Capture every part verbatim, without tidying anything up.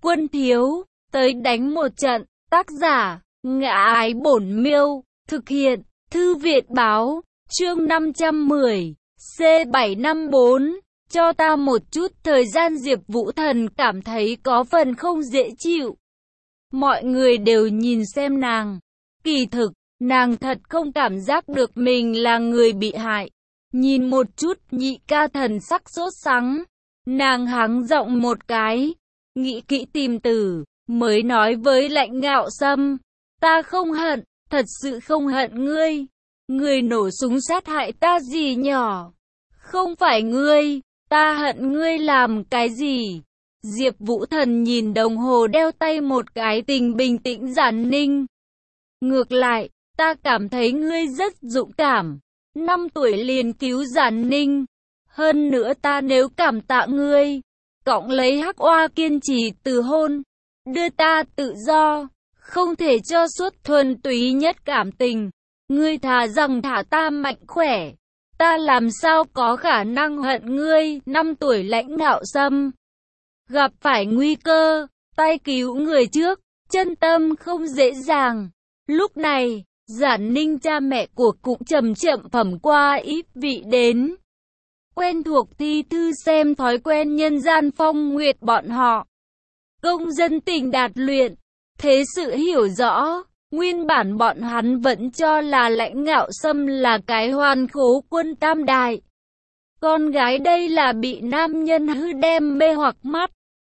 Quân thiếu, tới đánh một trận. Tác giả, Ngã Ái Bổn Miêu. Thực hiện, Thư viện báo. Chương năm trăm mười. C bảy năm bốn. Cho ta một chút thời gian. Diệp Vũ Thần cảm thấy có phần không dễ chịu. Mọi người đều nhìn xem nàng. Kỳ thực, nàng thật không cảm giác được mình là người bị hại. Nhìn một chút, Nhị ca thần sắc sốt sắng. Nàng hắng giọng một cái, nghĩ kỹ tìm từ, mới nói với Lãnh Ngạo Sâm, ta không hận, thật sự không hận ngươi. Ngươi nổ súng sát hại ta gì nhỏ? Không phải ngươi, ta hận ngươi làm cái gì? Diệp Vũ Thần nhìn đồng hồ đeo tay một cái, tình bình tĩnh giản ninh. Ngược lại, ta cảm thấy ngươi rất dũng cảm. Năm tuổi liền cứu Giản Ninh. Hơn nữa ta nếu cảm tạ ngươi, cộng lấy Hắc Oa kiên trì từ hôn, đưa ta tự do, không thể cho suốt thuần túy nhất cảm tình. Ngươi thà rằng thả ta mạnh khỏe, ta làm sao có khả năng hận ngươi. Năm tuổi Lãnh Ngạo Sâm gặp phải nguy cơ, tay cứu người trước, chân tâm không dễ dàng. Lúc này, Giản Ninh cha mẹ của cũng chậm chậm phẩm qua ít vị đến. Quen thuộc thi thư xem thói quen nhân gian phong nguyệt bọn họ. Công dân tình đạt luyện, thế sự hiểu rõ. Nguyên bản bọn hắn vẫn cho là Lãnh Ngạo Sâm là cái hoàn khố quân tam đại. Con gái đây là bị nam nhân hư đem mê hoặc mắt.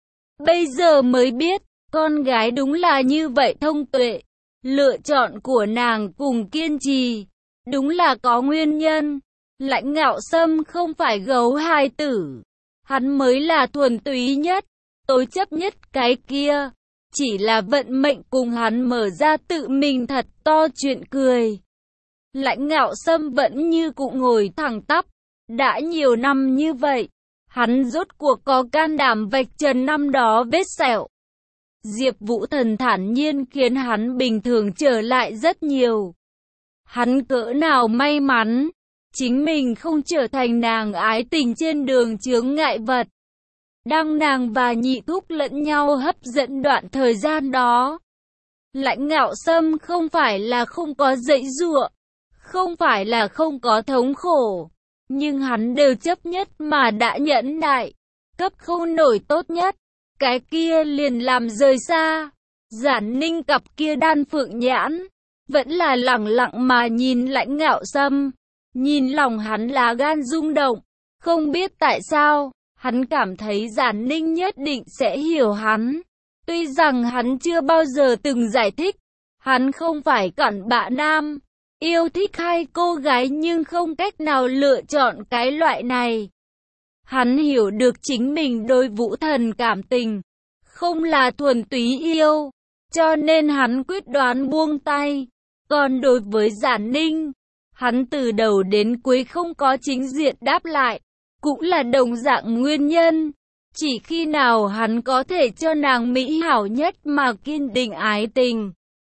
Bây giờ mới biết, con gái đúng là như vậy thông tuệ. Lựa chọn của nàng cùng kiên trì, đúng là có nguyên nhân. Lãnh Ngạo Sâm không phải gấu hài tử, hắn mới là thuần túy nhất, tối chấp nhất cái kia. Chỉ là vận mệnh cùng hắn mở ra tự mình thật to chuyện cười. Lãnh Ngạo Sâm vẫn như cụ ngồi thẳng tắp. Đã nhiều năm như vậy, hắn rốt cuộc có can đảm vạch trần năm đó vết sẹo. Diệp Vũ Thần thản nhiên khiến hắn bình thường trở lại rất nhiều. Hắn cỡ nào may mắn, chính mình không trở thành nàng ái tình trên đường chướng ngại vật. Đang nàng và Nhị thúc lẫn nhau hấp dẫn đoạn thời gian đó. Lãnh Ngạo Sâm không phải là không có dãy giụa, không phải là không có thống khổ, nhưng hắn đều chấp nhất mà đã nhẫn nại, cấp không nổi tốt nhất. Cái kia liền làm rời xa. Giản Ninh cặp kia đan phượng nhãn, vẫn là lẳng lặng mà nhìn Lãnh Ngạo Sâm. Nhìn lòng hắn là gan rung động. Không biết tại sao, hắn cảm thấy Giản Ninh nhất định sẽ hiểu hắn. Tuy rằng hắn chưa bao giờ từng giải thích, hắn không phải cặn bã nam, yêu thích hai cô gái nhưng không cách nào lựa chọn cái loại này. Hắn hiểu được chính mình đối Vũ Thần cảm tình, không là thuần túy yêu, cho nên hắn quyết đoán buông tay. Còn đối với Giản Ninh, hắn từ đầu đến cuối không có chính diện đáp lại, cũng là đồng dạng nguyên nhân. Chỉ khi nào hắn có thể cho nàng mỹ hảo nhất mà kiên định ái tình,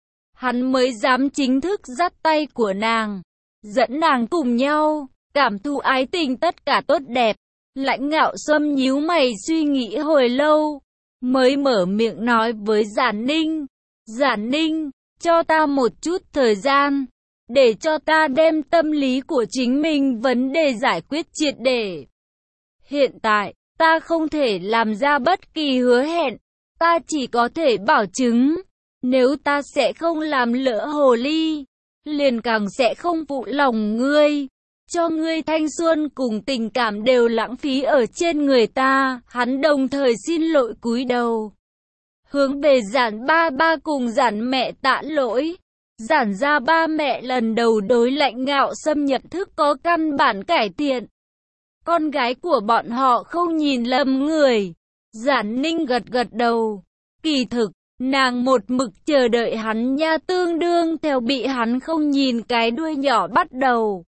hắn mới dám chính thức dắt tay của nàng, dẫn nàng cùng nhau, cảm thụ ái tình tất cả tốt đẹp. Lãnh Ngạo Sâm nhíu mày suy nghĩ hồi lâu, mới mở miệng nói với Giản Ninh. Giản Ninh, cho ta một chút thời gian, để cho ta đem tâm lý của chính mình vấn đề giải quyết triệt để. Hiện tại, ta không thể làm ra bất kỳ hứa hẹn, ta chỉ có thể bảo chứng, nếu ta sẽ không làm lỡ hồ ly, liền càng sẽ không phụ lòng ngươi. Cho ngươi thanh xuân cùng tình cảm đều lãng phí ở trên người ta. Hắn đồng thời xin lỗi cúi đầu, hướng về Giản ba ba cùng Giản mẹ tạ lỗi. Giản gia ba mẹ lần đầu đối Lãnh Ngạo Sâm nhận thức có căn bản cải thiện. Con gái của bọn họ không nhìn lầm người. Giản Ninh gật gật đầu. Kỳ thực, nàng một mực chờ đợi hắn nha, tương đương theo bị hắn không nhìn cái đuôi nhỏ bắt đầu.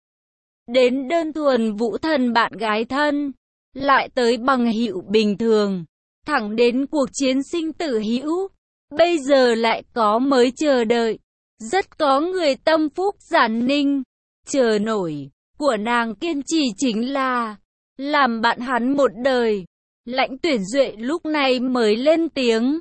Đến đơn thuần Vũ Thần bạn gái thân, lại tới bằng hữu bình thường, thẳng đến cuộc chiến sinh tử hữu, bây giờ lại có mới chờ đợi. Rất có người tâm phúc. Giản Ninh chờ nổi của nàng kiên trì chính là làm bạn hắn một đời. Lãnh Tuyển Duệ lúc này mới lên tiếng,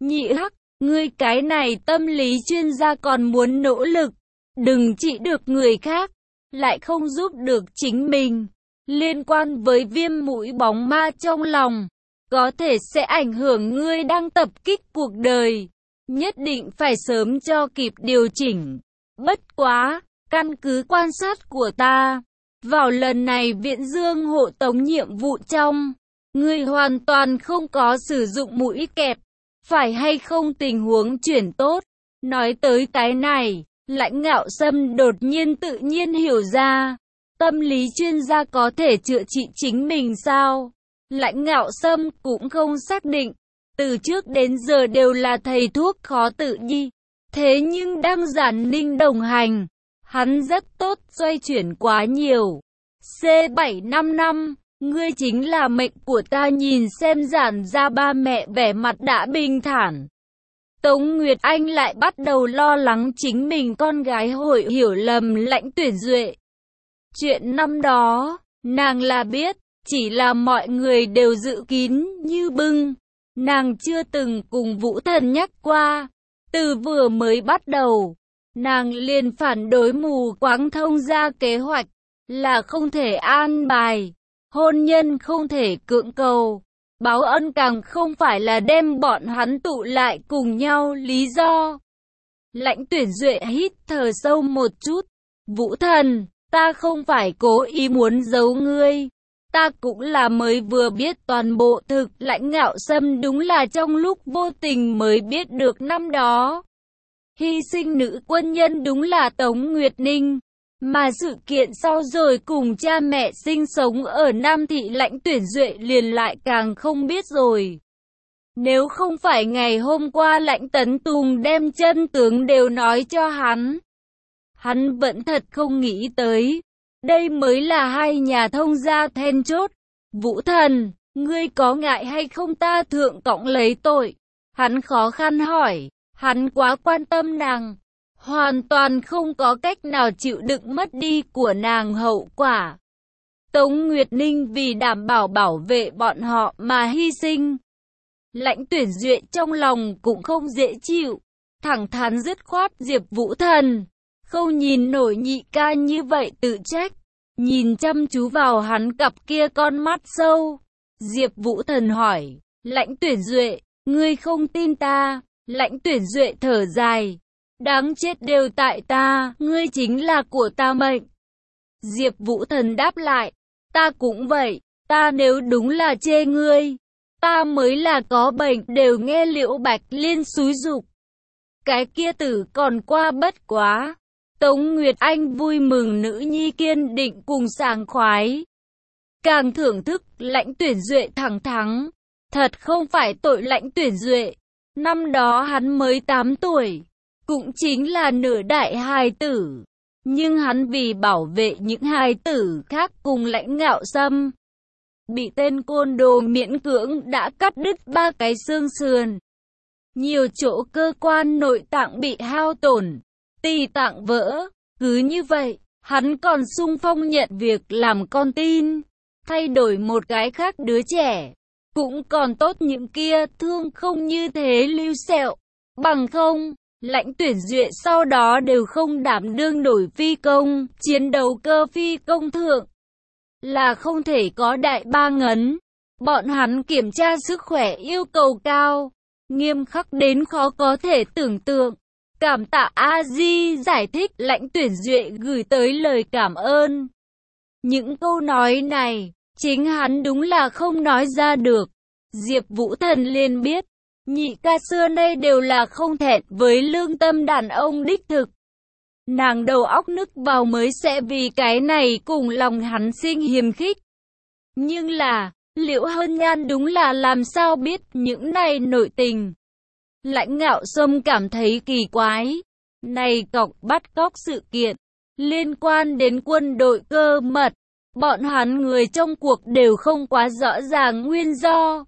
Nhị hắc, ngươi cái này tâm lý chuyên gia còn muốn nỗ lực, đừng trị được người khác, lại không giúp được chính mình. Liên quan với viêm mũi bóng ma trong lòng, có thể sẽ ảnh hưởng ngươi đang tập kích cuộc đời. Nhất định phải sớm cho kịp điều chỉnh. Bất quá, căn cứ quan sát của ta, vào lần này Viễn Dương hộ tống nhiệm vụ trong, ngươi hoàn toàn không có sử dụng mũi kẹp, phải hay không tình huống chuyển tốt. Nói tới cái này, Lãnh Ngạo Sâm đột nhiên tự nhiên hiểu ra, tâm lý chuyên gia có thể chữa trị chính mình sao? Lãnh Ngạo Sâm cũng không xác định, từ trước đến giờ đều là thầy thuốc khó tự nhi, thế nhưng đang Giản Ninh đồng hành, hắn rất tốt xoay chuyển quá nhiều. C bảy năm năm, ngươi chính là mệnh của ta. Nhìn xem Giản ra ba mẹ vẻ mặt đã bình thản, Tống Nguyệt Anh lại bắt đầu lo lắng chính mình con gái hội hiểu lầm Lãnh Tuyển Duệ. Chuyện năm đó, nàng là biết, chỉ là mọi người đều dự kín như bưng. Nàng chưa từng cùng Vũ Thần nhắc qua. Từ vừa mới bắt đầu, nàng liền phản đối mù quáng thông ra kế hoạch, là không thể an bài, hôn nhân không thể cưỡng cầu, báo ân càng không phải là đem bọn hắn tụ lại cùng nhau lý do. Lãnh Tuyển Duệ hít thở sâu một chút. Vũ Thần, ta không phải cố ý muốn giấu ngươi. Ta cũng là mới vừa biết toàn bộ thực. Lãnh Ngạo Sâm đúng là trong lúc vô tình mới biết được năm đó hy sinh nữ quân nhân đúng là Tống Nguyệt Ninh. Mà sự kiện sau rồi cùng cha mẹ sinh sống ở Nam Thị Lãnh Tuyển Duệ liền lại càng không biết rồi. Nếu không phải ngày hôm qua Lãnh Tấn Tùng đem chân tướng đều nói cho hắn, hắn vẫn thật không nghĩ tới. Đây mới là hai nhà thông gia then chốt. Vũ Thần, ngươi có ngại hay không ta thượng cõng lấy tội? Hắn khó khăn hỏi, hắn quá quan tâm nàng, hoàn toàn không có cách nào chịu đựng mất đi của nàng hậu quả. Tống Nguyệt Ninh vì đảm bảo bảo vệ bọn họ mà hy sinh. Lãnh Tuyển Duệ trong lòng cũng không dễ chịu, thẳng thắn dứt khoát. Diệp Vũ Thần không nhìn nổi nhị ca như vậy tự trách, nhìn chăm chú vào hắn cặp kia con mắt sâu. Diệp Vũ Thần hỏi, Lãnh Tuyển Duệ, ngươi không tin ta? Lãnh Tuyển Duệ thở dài, đáng chết đều tại ta, ngươi chính là của ta mệnh. Diệp Vũ Thần đáp lại, ta cũng vậy, ta nếu đúng là chê ngươi, ta mới là có bệnh. Đều nghe Liễu Bạch Liên xúi giục, cái kia tử còn qua bất quá. Tống Nguyệt Anh vui mừng nữ nhi kiên định cùng sảng khoái, càng thưởng thức Lãnh Tuyển Duệ thẳng thắn. Thật không phải tội Lãnh Tuyển Duệ, năm đó hắn mới tám tuổi, cũng chính là nửa đại hài tử, nhưng hắn vì bảo vệ những hài tử khác cùng Lãnh Ngạo Sâm, bị tên côn đồ miễn cưỡng đã cắt đứt ba cái xương sườn, nhiều chỗ cơ quan nội tạng bị hao tổn, tỳ tạng vỡ. Cứ như vậy, hắn còn xung phong nhận việc làm con tin, thay đổi một cái khác đứa trẻ. Cũng còn tốt những kia thương không như thế lưu sẹo, bằng không, Lãnh Tuyển Duệ sau đó đều không đảm đương nổi phi công, chiến đấu cơ phi công thượng, là không thể có đại ba ngấn. Bọn hắn kiểm tra sức khỏe yêu cầu cao, nghiêm khắc đến khó có thể tưởng tượng. Cảm tạ A Di giải thích. Lãnh Tuyển Duệ gửi tới lời cảm ơn. Những câu nói này, chính hắn đúng là không nói ra được. Diệp Vũ Thần liền biết, nhị ca xưa nay đều là không thẹn với lương tâm đàn ông đích thực. Nàng đầu óc nức vào mới sẽ vì cái này cùng lòng hắn sinh hiềm khích. Nhưng là, Liễu Hân Nhan đúng là làm sao biết những này nội tình. Lãnh Ngạo Sâm cảm thấy kỳ quái. Này cọc bắt cóc sự kiện, liên quan đến quân đội cơ mật, bọn hắn người trong cuộc đều không quá rõ ràng nguyên do.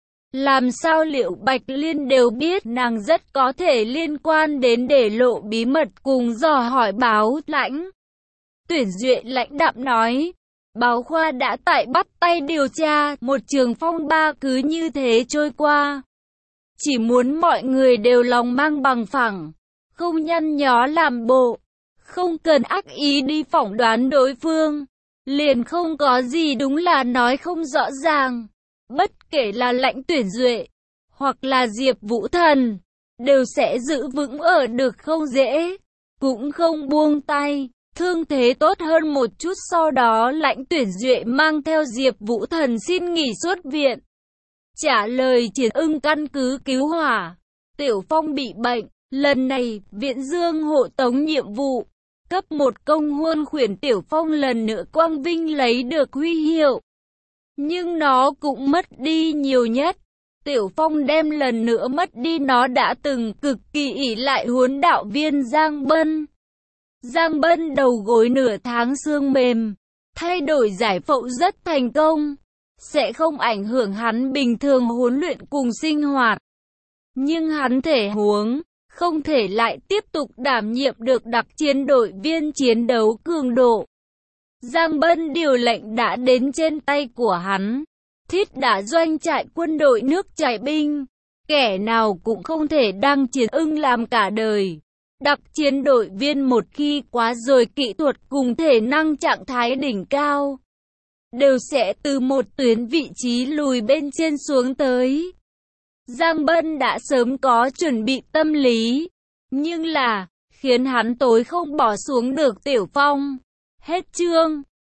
Làm sao Liễu Bạch Liên đều biết nàng rất có thể liên quan đến để lộ bí mật cùng dò hỏi báo Lãnh Tuyển Duệ lãnh đạm nói. Báo khoa đã tại bắt tay điều tra, một trường phong ba cứ như thế trôi qua. chỉ muốn mọi người đều lòng mang bằng phẳng, không nhăn nhó làm bộ, không cần ác ý đi phỏng đoán đối phương, liền không có gì đúng là nói không rõ ràng. Bất kể là Lãnh Tuyển Duệ, hoặc là Diệp Vũ Thần, đều sẽ giữ vững ở được không dễ, cũng không buông tay. Thương thế tốt hơn một chút, sau đó Lãnh Tuyển Duệ mang theo Diệp Vũ Thần xin nghỉ xuất viện. Trả lời Triển Ưng căn cứ cứu hỏa, Tiểu Phong bị bệnh, lần này Viễn Dương hộ tống nhiệm vụ, cấp một công huân khuyển Tiểu Phong lần nữa quang vinh lấy được huy hiệu. Nhưng nó cũng mất đi nhiều nhất. Tiểu Phong đem lần nữa mất đi nó đã từng cực kỳ ỷ lại huấn đạo viên Giang Bân. Giang Bân đầu gối nửa tháng xương mềm, thay đổi giải phẫu rất thành công, sẽ không ảnh hưởng hắn bình thường huấn luyện cùng sinh hoạt. Nhưng hắn thể huống, không thể lại tiếp tục đảm nhiệm được đặc chiến đội viên chiến đấu cường độ. Giang Bân điều lệnh đã đến trên tay của hắn, thiết đã doanh trại quân đội nước chảy binh, kẻ nào cũng không thể đăng Triển Ưng làm cả đời. Đặc chiến đội viên một khi quá rồi kỹ thuật cùng thể năng trạng thái đỉnh cao, đều sẽ từ một tuyến vị trí lùi bên trên xuống tới. Giang Bân đã sớm có chuẩn bị tâm lý, nhưng là, khiến hắn tối không bỏ xuống được Tiểu Phong. Hết chương.